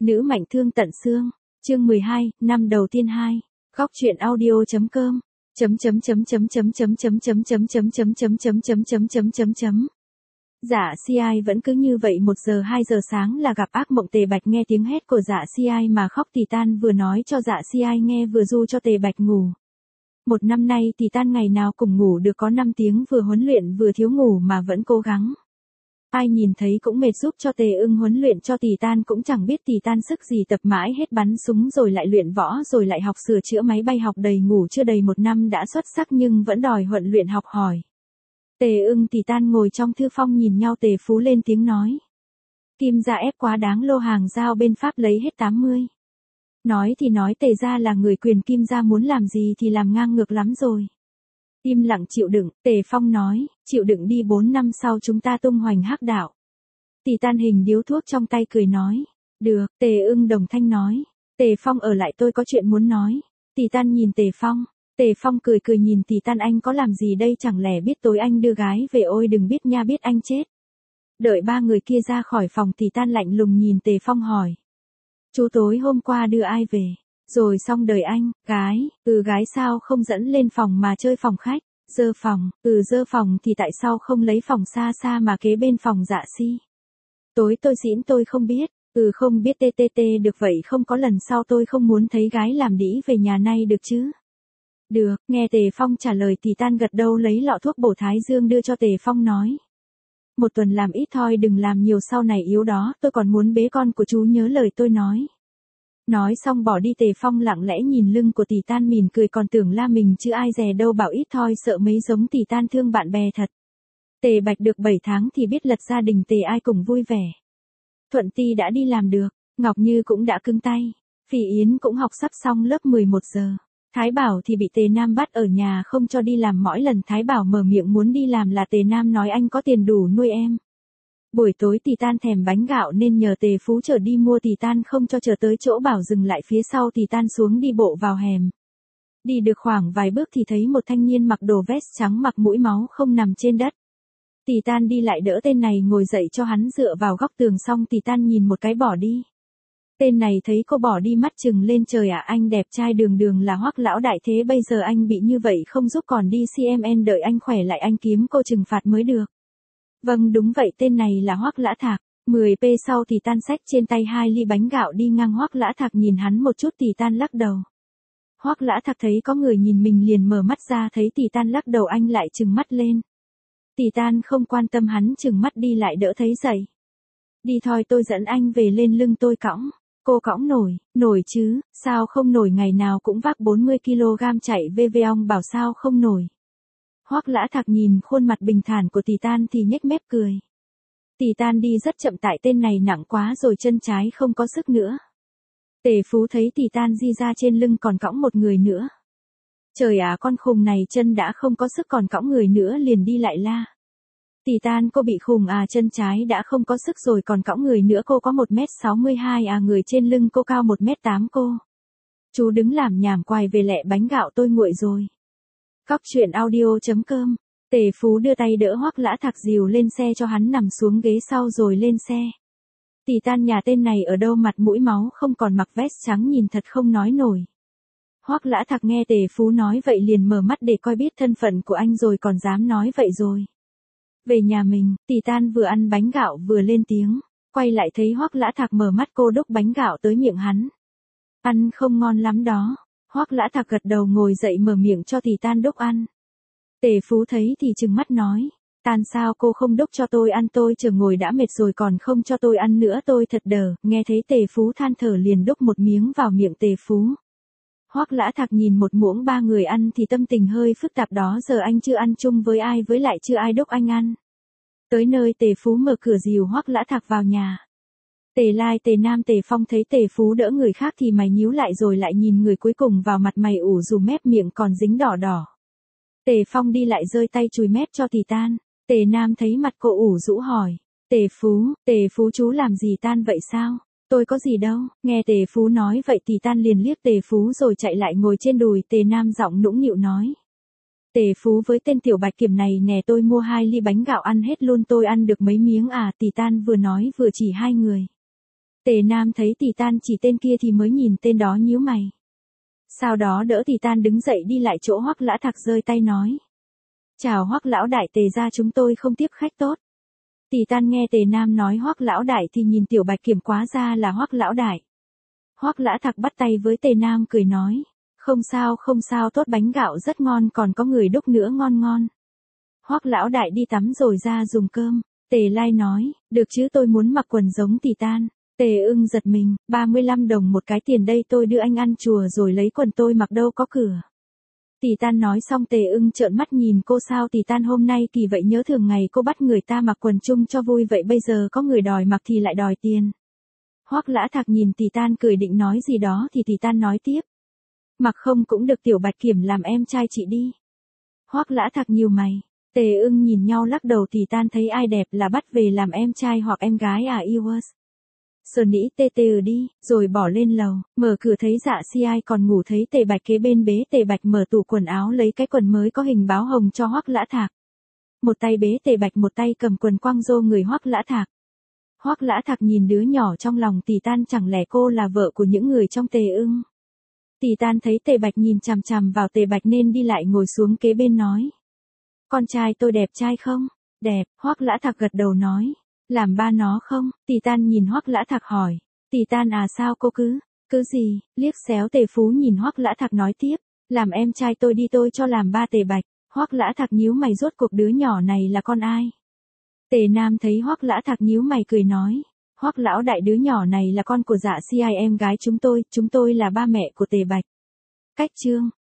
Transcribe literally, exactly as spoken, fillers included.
Nữ mạnh thương tận xương. Chương mười hai, năm đầu tiên hai. Góc truyện audio.com. Chấm chấm chấm chấm chấm chấm chấm chấm chấm chấm chấm chấm chấm chấm chấm chấm chấm chấm. Dạ si ai vẫn cứ như vậy, một giờ hai giờ sáng là gặp ác mộng. Tề Bạch nghe tiếng hét của Dạ si ai mà khóc. Tỷ Tan vừa nói cho Dạ si ai nghe vừa ru cho Tề Bạch ngủ. Một năm nay Tỷ Tan ngày nào cũng ngủ được có năm tiếng, vừa huấn luyện vừa thiếu ngủ mà vẫn cố gắng. Ai nhìn thấy cũng mệt, giúp cho Tề Ưng huấn luyện cho Tỷ Tan cũng chẳng biết Tỷ Tan sức gì, tập mãi hết bắn súng rồi lại luyện võ rồi lại học sửa chữa máy bay, học đầy ngủ chưa đầy một năm đã xuất sắc nhưng vẫn đòi huấn luyện học hỏi. Tề Ưng Tỷ Tan ngồi trong thư phòng nhìn nhau. Tề Phú lên tiếng nói. Kim gia ép quá đáng, lô hàng giao bên Pháp lấy hết tám mươi. Nói thì nói Tề gia là người quyền, Kim gia muốn làm gì thì làm, ngang ngược lắm rồi. Im lặng chịu đựng, Tề Phong nói, chịu đựng đi, bốn năm sau chúng ta tung hoành hắc đạo. Tỷ Tan hình điếu thuốc trong tay cười nói, được. Tề Ưng đồng thanh nói, Tề Phong ở lại, tôi có chuyện muốn nói. Tỷ Tan nhìn Tề Phong, Tề Phong cười cười nhìn Tỷ Tan, anh có làm gì đây, chẳng lẽ biết tối anh đưa gái về? Ôi đừng biết nha, biết anh chết. Đợi ba người kia ra khỏi phòng, Tỷ Tan lạnh lùng nhìn Tề Phong hỏi, chú tối hôm qua đưa ai về? Rồi xong đời anh, gái, ừ gái sao không dẫn lên phòng mà chơi phòng khách, dơ phòng, ừ dơ phòng thì tại sao không lấy phòng xa xa mà kế bên phòng Dạ si? Tối tôi diễn tôi không biết, ừ không biết tê tê tê được vậy không có lần sau tôi không muốn thấy gái làm đĩ về nhà nay được chứ? Được, nghe Tề Phong trả lời Tỷ Tan gật đầu, lấy lọ thuốc bổ thái dương đưa cho Tề Phong nói. Một tuần làm ít thôi, đừng làm nhiều sau này yếu đó, tôi còn muốn bế con của chú, nhớ lời tôi nói. Nói xong bỏ đi. Tề Phong lặng lẽ nhìn lưng của Tỷ Tan mỉm cười, còn tưởng la mình chứ ai dè đâu, bảo ít thôi sợ mấy giống Tỷ Tan thương bạn bè thật. Tề Bạch được bảy tháng thì biết lật gia đình Tề ai cũng vui vẻ. Thuận Ti đã đi làm được, Ngọc Như cũng đã cứng tay, Phỉ Yến cũng học sắp xong lớp mười một giờ. Thái Bảo thì bị Tề Nam bắt ở nhà không cho đi làm, mỗi lần Thái Bảo mở miệng muốn đi làm là Tề Nam nói anh có tiền đủ nuôi em. Buổi tối Tỷ Tan thèm bánh gạo nên nhờ Tề Phú chở đi mua, Tỷ Tan không cho, chờ tới chỗ bảo dừng lại phía sau Tỷ Tan xuống đi bộ vào hẻm. Đi được khoảng vài bước thì thấy một thanh niên mặc đồ vest trắng, mặt mũi máu không nằm trên đất. Tỷ Tan đi lại đỡ tên này ngồi dậy cho hắn dựa vào góc tường, xong Tỷ Tan nhìn một cái bỏ đi. Tên này thấy cô bỏ đi mắt trừng lên trời, à anh đẹp trai đường đường là Hoắc lão đại, thế bây giờ anh bị như vậy không giúp còn đi xê em en, đợi anh khỏe lại anh kiếm cô trừng phạt mới được. Vâng đúng vậy, tên này là Hoắc Lã Thạc. mười phút sau Tỷ Tan xách trên tay hai ly bánh gạo đi ngang, Hoắc Lã Thạc nhìn hắn một chút, Tỷ Tan lắc đầu. Hoắc Lã Thạc thấy có người nhìn mình liền mở mắt ra, thấy Tỷ Tan lắc đầu anh lại trừng mắt lên. Tỷ Tan không quan tâm hắn trừng mắt đi lại đỡ thấy dậy. Đi thôi, tôi dẫn anh về, lên lưng tôi cõng. Cô cõng nổi, nổi chứ, sao không nổi, ngày nào cũng vác bốn mươi ki lô gam chạy về về, ông bảo sao không nổi. Hoắc Lã Thạc nhìn khuôn mặt bình thản của Tỷ Tan thì nhếch mép cười. Tỷ Tan đi rất chậm tại tên này nặng quá rồi, chân trái không có sức nữa. Tề Phú thấy Tỷ Tan di ra trên lưng còn cõng một người nữa. Trời à, con khùng này chân đã không có sức còn cõng người nữa, liền đi lại la. Tỷ Tan cô bị khùng à, chân trái đã không có sức rồi còn cõng người nữa, cô có một mét sáu mươi hai à, người trên lưng cô cao một mét tám cô. Chú đứng làm nhảm quài về lẹ bánh gạo tôi nguội rồi. Góc truyện audio.com. Tề Phú đưa tay đỡ Hoắc Lã Thạc dìu lên xe cho hắn nằm xuống ghế sau rồi lên xe. Tỷ Tan nhà tên này ở đâu, mặt mũi máu không còn, mặc vest trắng nhìn thật không nói nổi. Hoắc Lã Thạc nghe Tề Phú nói vậy liền mở mắt để coi, biết thân phận của anh rồi còn dám nói vậy rồi. Về nhà mình, Tỷ Tan vừa ăn bánh gạo vừa lên tiếng, quay lại thấy Hoắc Lã Thạc mở mắt, cô đút bánh gạo tới miệng hắn. Ăn không ngon lắm đó. Hoắc Lã Thạc gật đầu ngồi dậy mở miệng cho Tỷ Tan đút ăn. Tề Phú thấy thì trừng mắt nói, Tan sao cô không đút cho tôi ăn, tôi chờ ngồi đã mệt rồi còn không cho tôi ăn nữa, tôi thật đờ. Nghe thấy Tề Phú than thở liền đút một miếng vào miệng Tề Phú. Hoắc Lã Thạc nhìn một muỗng ba người ăn thì tâm tình hơi phức tạp, đó giờ anh chưa ăn chung với ai, với lại chưa ai đút anh ăn. Tới nơi Tề Phú mở cửa dìu Hoắc Lã Thạc vào nhà. Tề Lai, Tề Nam, Tề Phong thấy Tề Phú đỡ người khác thì mày nhíu lại rồi lại nhìn người cuối cùng, vào mặt mày ủ rù, mép miệng còn dính đỏ đỏ. Tề Phong đi lại giơ tay chùi mép cho Tỷ Tan. Tề Nam thấy mặt cô ủ rũ hỏi, Tề Phú, Tề Phú chú làm gì Tan vậy sao? Tôi có gì đâu. Nghe Tề Phú nói vậy Tỷ Tan liền liếc Tề Phú rồi chạy lại ngồi trên đùi Tề Nam, giọng nũng nịu nói. Tề Phú với tên tiểu bạch kiểm này nè, tôi mua hai ly bánh gạo ăn hết luôn, tôi ăn được mấy miếng à? Tỷ Tan vừa nói vừa chỉ hai người. Tề Nam thấy Tỷ Tan chỉ tên kia thì mới nhìn tên đó nhíu mày. Sau đó đỡ Tỷ Tan đứng dậy đi lại chỗ Hoắc Lã Thạc giơ tay nói. Chào Hoắc lão đại, Tề gia chúng tôi không tiếp khách tốt. Tỷ Tan nghe Tề Nam nói Hoắc lão đại thì nhìn Tiểu Bạch Kiểm quá ra là Hoắc lão đại. Hoắc Lã Thạc bắt tay với Tề Nam cười nói. Không sao không sao, tốt, bánh gạo rất ngon, còn có người đúc nữa ngon ngon. Hoắc lão đại đi tắm rồi ra dùng cơm. Tề Lai nói, được chứ, tôi muốn mặc quần giống Tỷ Tan. Tề Ưng giật mình, ba mươi lăm đồng một cái, tiền đây tôi đưa anh ăn chùa rồi lấy quần tôi mặc đâu có cửa. Tỷ Tan nói xong Tề Ưng trợn mắt nhìn cô, sao Tỷ Tan hôm nay kỳ vậy, nhớ thường ngày cô bắt người ta mặc quần chung cho vui, vậy bây giờ có người đòi mặc thì lại đòi tiền. Hoắc Lã Thạc nhìn Tỷ Tan cười định nói gì đó thì Tỷ Tan nói tiếp. Mặc không cũng được, Tiểu Bạch Kiểm làm em trai chị đi. Hoắc Lã Thạc nhíu mày. Tề Ưng nhìn nhau lắc đầu, Tỷ Tan thấy ai đẹp là bắt về làm em trai hoặc em gái à, yêu Sờ nĩ tê tê đi, rồi bỏ lên lầu, mở cửa thấy Dạ Si Ai còn ngủ, thấy Tề Bạch kế bên bế Tề Bạch mở tủ quần áo lấy cái quần mới có hình báo hồng cho Hoắc Lã Thạc. Một tay bế Tề Bạch, một tay cầm quần quăng rô người Hoắc Lã Thạc. Hoắc Lã Thạc nhìn đứa nhỏ trong lòng, Tỷ Tan chẳng lẽ cô là vợ của những người trong Tề Ưng. Tỷ Tan thấy Tề Bạch nhìn chằm chằm vào Tề Bạch nên đi lại ngồi xuống kế bên nói. Con trai tôi đẹp trai không? Đẹp, Hoắc Lã Thạc gật đầu nói. Làm ba nó không? Tỷ Tan nhìn Hoắc Lã Thạc hỏi. Tỷ Tan à, sao cô cứ, cứ gì, liếc xéo Tề Phú nhìn Hoắc Lã Thạc nói tiếp. Làm em trai tôi đi, tôi cho làm ba Tề Bạch. Hoắc Lã Thạc nhíu mày, rốt cuộc đứa nhỏ này là con ai? Tề Nam thấy Hoắc Lã Thạc nhíu mày cười nói. Hoắc lão đại, đứa nhỏ này là con của Dạ Si Ai, em gái chúng tôi, chúng tôi là ba mẹ của Tề Bạch. Cách chương